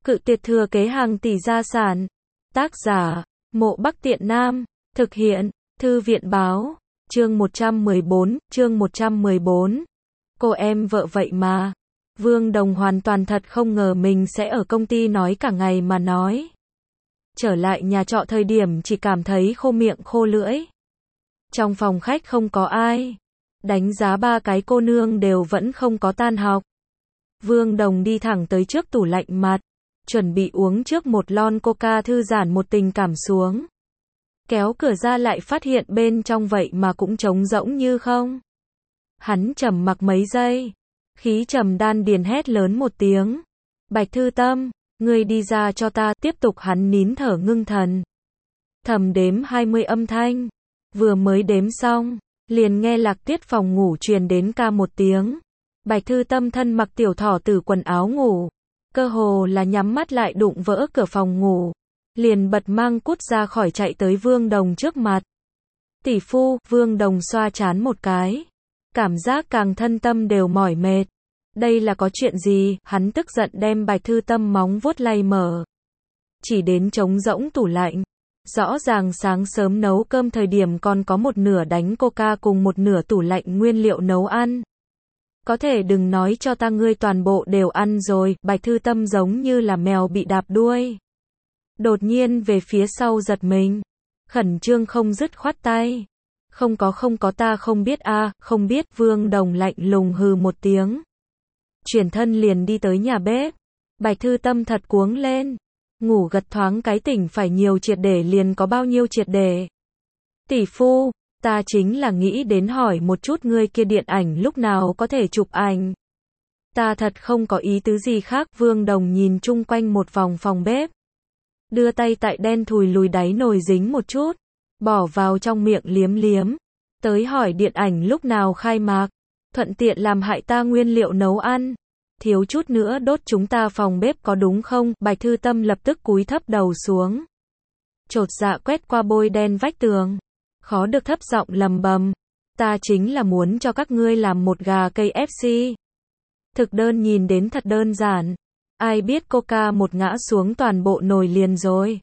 Cự tuyệt thừa kế hàng tỷ gia sản. Tác giả, Mộ Bắc Tiện Nam. Thực hiện, Thư viện báo. Chương 114. Cô em vợ vậy mà. Vương Đồng hoàn toàn thật không ngờ mình sẽ ở công ty nói cả ngày mà nói. Trở lại nhà trọ thời điểm chỉ cảm thấy khô miệng khô lưỡi. Trong phòng khách không có ai. Đánh giá ba cái cô nương đều vẫn không có tan học. Vương Đồng đi thẳng tới trước tủ lạnh mặt, chuẩn bị uống trước một lon coca thư giãn một tình cảm xuống. Kéo cửa ra lại phát hiện bên trong vậy mà cũng trống rỗng như không. Hắn trầm mặc mấy giây, khí trầm đan điền hét lớn một tiếng. Bạch Thư Tâm, ngươi đi ra cho ta. Tiếp tục hắn nín thở ngưng thần. Thầm đếm 20 âm thanh. Vừa mới đếm xong, liền nghe lạc tiết phòng ngủ truyền đến ca một tiếng. Bạch Thư Tâm thân mặc tiểu thỏ tử quần áo ngủ, cơ hồ là nhắm mắt lại đụng vỡ cửa phòng ngủ, liền bật mang cút ra khỏi chạy tới Vương Đồng trước mặt. Tỷ phu, Vương Đồng xoa trán một cái, cảm giác càng thân tâm đều mỏi mệt. Đây là có chuyện gì? Hắn tức giận đem Bạch Thư Tâm móng vuốt lay mở. Chỉ đến trống rỗng tủ lạnh. Rõ ràng sáng sớm nấu cơm thời điểm còn có một nửa đánh coca cùng một nửa tủ lạnh nguyên liệu nấu ăn. Có thể đừng nói cho ta ngươi toàn bộ đều ăn rồi. Bạch Thư Tâm giống như là mèo bị đạp đuôi. Đột nhiên về phía sau giật mình. Khẩn trương không dứt khoát tay. Không có ta không biết a. Không biết. Vương Đồng lạnh lùng hừ một tiếng. Chuyển thân liền đi tới nhà bếp. Bạch Thư Tâm thật cuống lên. Ngủ gật thoáng cái tỉnh phải nhiều triệt để liền có bao nhiêu triệt để. Tỷ phu, ta chính là nghĩ đến hỏi một chút ngươi kia điện ảnh lúc nào có thể chụp ảnh. Ta thật không có ý tứ gì khác. Vương Đồng nhìn chung quanh một vòng phòng bếp. Đưa tay tại đen thùi lùi đáy nồi dính một chút. Bỏ vào trong miệng liếm liếm. Tới hỏi điện ảnh lúc nào khai mạc. Thuận tiện làm hại ta nguyên liệu nấu ăn. Thiếu chút nữa đốt chúng ta phòng bếp có đúng không? Bạch Thư Tâm lập tức cúi thấp đầu xuống. Chột dạ quét qua bôi đen vách tường. Khó được thấp giọng lầm bầm. Ta chính là muốn cho các ngươi làm một gà KFC. Thực đơn nhìn đến thật đơn giản. Ai biết coca một ngã xuống toàn bộ nồi liền rồi.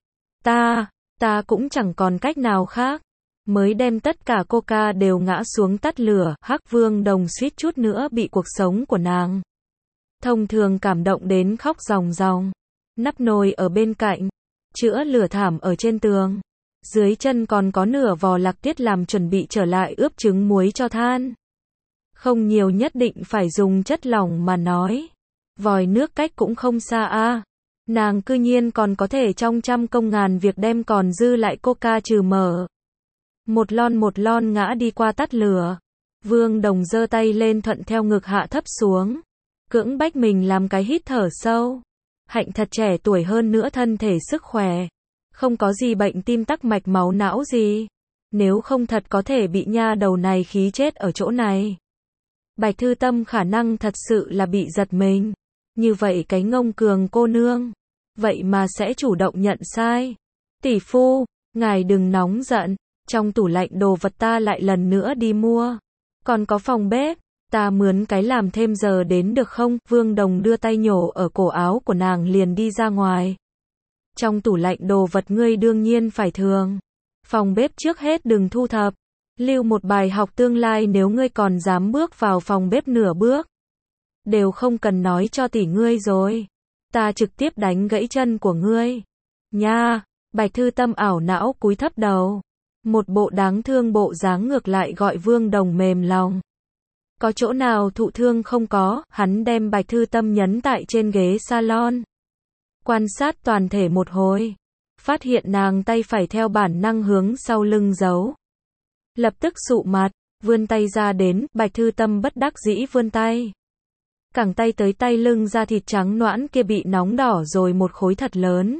Ta cũng chẳng còn cách nào khác. Mới đem tất cả coca đều ngã xuống tắt lửa. Hắc. Vương Đồng suýt chút nữa bị cuộc sống của nàng thông thường cảm động đến khóc ròng ròng. Nắp nồi ở bên cạnh, chữa lửa thảm ở trên tường. Dưới chân còn có nửa vò lạc tiết làm chuẩn bị trở lại ướp trứng muối cho than. Không nhiều nhất định phải dùng chất lỏng mà nói. Vòi nước cách cũng không xa a. Nàng cư nhiên còn có thể trong trăm công ngàn việc đem còn dư lại coca trừ mở. Một lon ngã đi qua tắt lửa. Vương Đồng giơ tay lên thuận theo ngực hạ thấp xuống. Cưỡng bách mình làm cái hít thở sâu. Hạnh thật trẻ tuổi hơn nữa thân thể sức khỏe. Không có gì bệnh tim tắc mạch máu não gì. Nếu không thật có thể bị nha đầu này khí chết ở chỗ này. Bạch Thư Tâm khả năng thật sự là bị giật mình. Như vậy cái ngông cường cô nương. Vậy mà sẽ chủ động nhận sai. Tỷ phu, ngài đừng nóng giận. Trong tủ lạnh đồ vật ta lại lần nữa đi mua. Còn có phòng bếp. Ta mướn cái làm thêm giờ đến được không? Vương Đồng đưa tay nhổ ở cổ áo của nàng liền đi ra ngoài. Trong tủ lạnh đồ vật ngươi đương nhiên phải thường. Phòng bếp trước hết đừng thu thập. Lưu một bài học tương lai nếu ngươi còn dám bước vào phòng bếp nửa bước. Đều không cần nói cho tỷ ngươi rồi. Ta trực tiếp đánh gãy chân của ngươi. Nha, Bạch Thư Tâm ảo não cúi thấp đầu. Một bộ đáng thương bộ dáng ngược lại gọi Vương Đồng mềm lòng. Có chỗ nào thụ thương không có? Hắn đem Bạch Thư Tâm nhấn tại trên ghế salon. Quan sát toàn thể một hồi. Phát hiện nàng tay phải theo bản năng hướng sau lưng giấu. Lập tức sụ mặt, vươn tay ra đến. Bạch Thư Tâm bất đắc dĩ vươn tay. Cẳng tay tới tay lưng da thịt trắng nõn kia bị nóng đỏ rồi một khối thật lớn.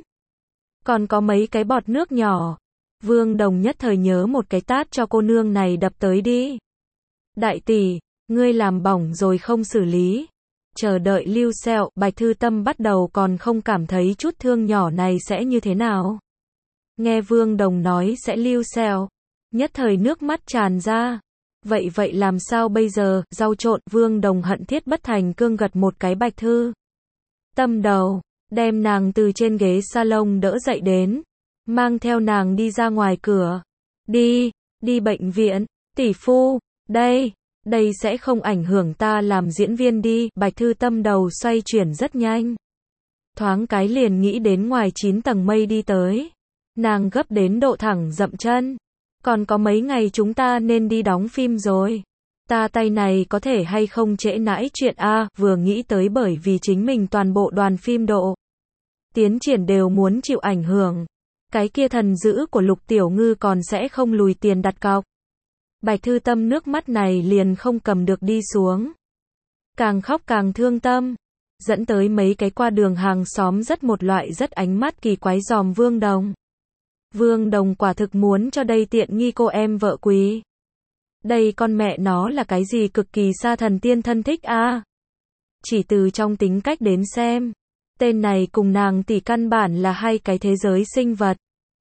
Còn có mấy cái bọt nước nhỏ. Vương Đồng nhất thời nhớ một cái tát cho cô nương này đập tới đi. Đại tỷ, ngươi làm bỏng rồi không xử lý. Chờ đợi lưu sẹo. Bạch Thư Tâm bắt đầu còn không cảm thấy chút thương nhỏ này sẽ như thế nào. Nghe Vương Đồng nói sẽ lưu sẹo. Nhất thời nước mắt tràn ra. Vậy làm sao bây giờ? Rau trộn. Vương Đồng hận thiết bất thành cương gật một cái Bạch Thư Tâm đầu. đem nàng từ trên ghế salon đỡ dậy đến, mang theo nàng đi ra ngoài cửa. Đi bệnh viện, tỷ phu, đây sẽ không ảnh hưởng ta làm diễn viên đi. Bạch Thư Tâm đầu xoay chuyển rất nhanh. Thoáng cái liền nghĩ đến ngoài 9 tầng mây đi tới. Nàng gấp đến độ thẳng dậm chân. Còn có mấy ngày chúng ta nên đi đóng phim rồi. Ta tay này có thể hay không trễ nãi chuyện a, vừa nghĩ tới bởi vì chính mình toàn bộ đoàn phim độ tiến triển đều muốn chịu ảnh hưởng. Cái kia thần dữ của Lục Tiểu Ngư còn sẽ không lùi tiền đặt cọc. Bạch Thư Tâm nước mắt này liền không cầm được đi xuống. Càng khóc càng thương tâm. Dẫn tới mấy cái qua đường hàng xóm rất một loại rất ánh mắt kỳ quái dòm Vương Đồng. Vương Đồng quả thực muốn cho đây tiện nghi cô em vợ quý. Đây con mẹ nó là cái gì cực kỳ xa thần tiên thân thích a. Chỉ từ trong tính cách đến xem, tên này cùng nàng tỷ căn bản là hai cái thế giới sinh vật.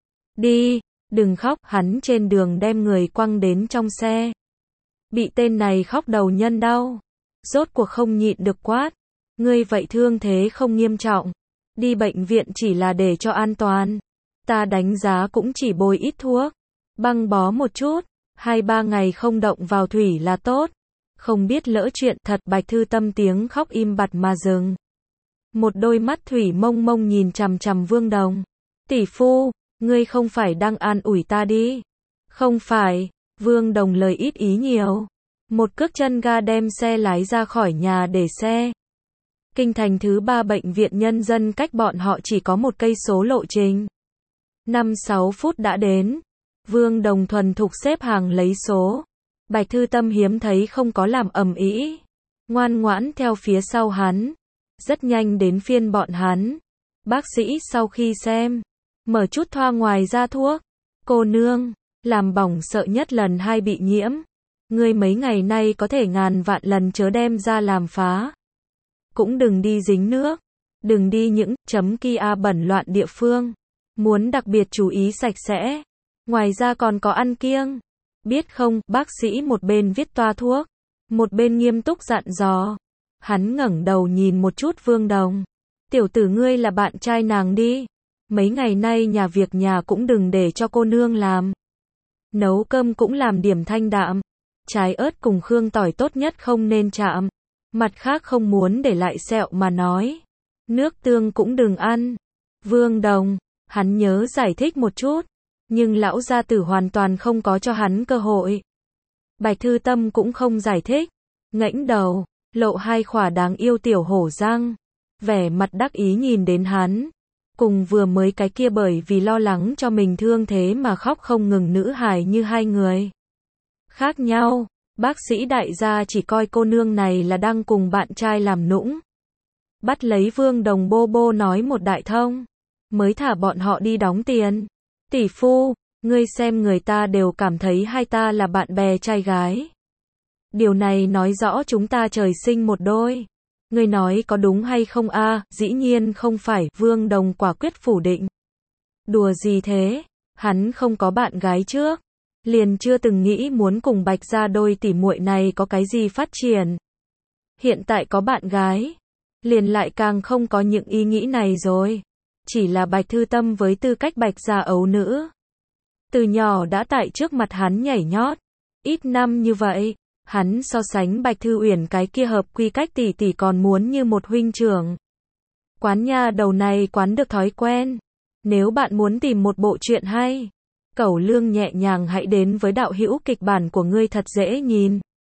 Đừng khóc, hắn trên đường đem người quăng đến trong xe. Bị tên này khóc đầu nhân đau. Rốt cuộc không nhịn được quát. Ngươi vậy thương thế không nghiêm trọng. Đi bệnh viện chỉ là để cho an toàn. Ta đánh giá cũng chỉ bôi ít thuốc. Băng bó một chút. 2-3 ngày không động vào thủy là tốt. Không biết lỡ chuyện thật. Bạch Thư Tâm tiếng khóc im bặt mà dừng. Một đôi mắt thủy mông mông nhìn chằm chằm Vương Đồng. Tỷ phu, ngươi không phải đang an ủi ta đi. Không phải. Vương Đồng lời ít ý nhiều. Một cước chân ga đem xe lái ra khỏi nhà để xe. Kinh thành thứ 3 bệnh viện nhân dân cách bọn họ chỉ có 1 cây số lộ trình. 5-6 phút đã đến. Vương Đồng thuần thục xếp hàng lấy số. Bạch Thư Tâm hiếm thấy không có làm ầm ĩ, ngoan ngoãn theo phía sau hắn. Rất nhanh đến phiên bọn hắn. Bác sĩ sau khi xem, mở chút thoa ngoài ra thuốc. Cô nương, làm bỏng sợ nhất lần 2 bị nhiễm. Ngươi mấy ngày nay có thể ngàn vạn lần chớ đem ra làm phá. Cũng đừng đi dính nước. Đừng đi những kia bẩn loạn địa phương. Muốn đặc biệt chú ý sạch sẽ. Ngoài ra còn có ăn kiêng. Biết không, bác sĩ một bên viết toa thuốc, một bên nghiêm túc dặn dò. Hắn ngẩng đầu nhìn một chút Vương Đồng. Tiểu tử ngươi là bạn trai nàng đi. Mấy ngày nay nhà việc nhà cũng đừng để cho cô nương làm. Nấu cơm cũng làm điểm thanh đạm. Trái ớt cùng khương tỏi tốt nhất không nên chạm. Mặt khác không muốn để lại sẹo mà nói. Nước tương cũng đừng ăn. Vương Đồng, hắn nhớ giải thích một chút. Nhưng lão gia tử hoàn toàn không có cho hắn cơ hội. Bạch Thư Tâm cũng không giải thích. Ngẩng đầu, lộ 2 khỏa đáng yêu tiểu hổ răng. Vẻ mặt đắc ý nhìn đến hắn. Cùng vừa mới cái kia bởi vì lo lắng cho mình thương thế mà khóc không ngừng nữ hài như hai người. Khác nhau, bác sĩ đại gia chỉ coi cô nương này là đang cùng bạn trai làm nũng. Bắt lấy Vương Đồng bô bô nói một đại thông. Mới thả bọn họ đi đóng tiền. Tỷ phu, ngươi xem người ta đều cảm thấy hai ta là bạn bè trai gái. Điều này nói rõ chúng ta trời sinh một đôi. Ngươi nói có đúng hay không a? Dĩ nhiên không phải, Vương Đồng quả quyết phủ định. Đùa gì thế? Hắn không có bạn gái trước. Liền chưa từng nghĩ muốn cùng Bạch gia đôi tỷ muội này có cái gì phát triển. Hiện tại có bạn gái. Liền lại càng không có những ý nghĩ này rồi. Chỉ là Bạch Thư Tâm với tư cách Bạch gia ấu nữ. Từ nhỏ đã tại trước mặt hắn nhảy nhót. Ít năm như vậy, hắn so sánh Bạch Thư Uyển cái kia hợp quy cách tỷ tỷ còn muốn như một huynh trưởng. Quán nha đầu này quán được thói quen. Nếu bạn muốn tìm một bộ truyện hay, cẩu lương nhẹ nhàng hãy đến với đạo hữu kịch bản của ngươi thật dễ nhìn.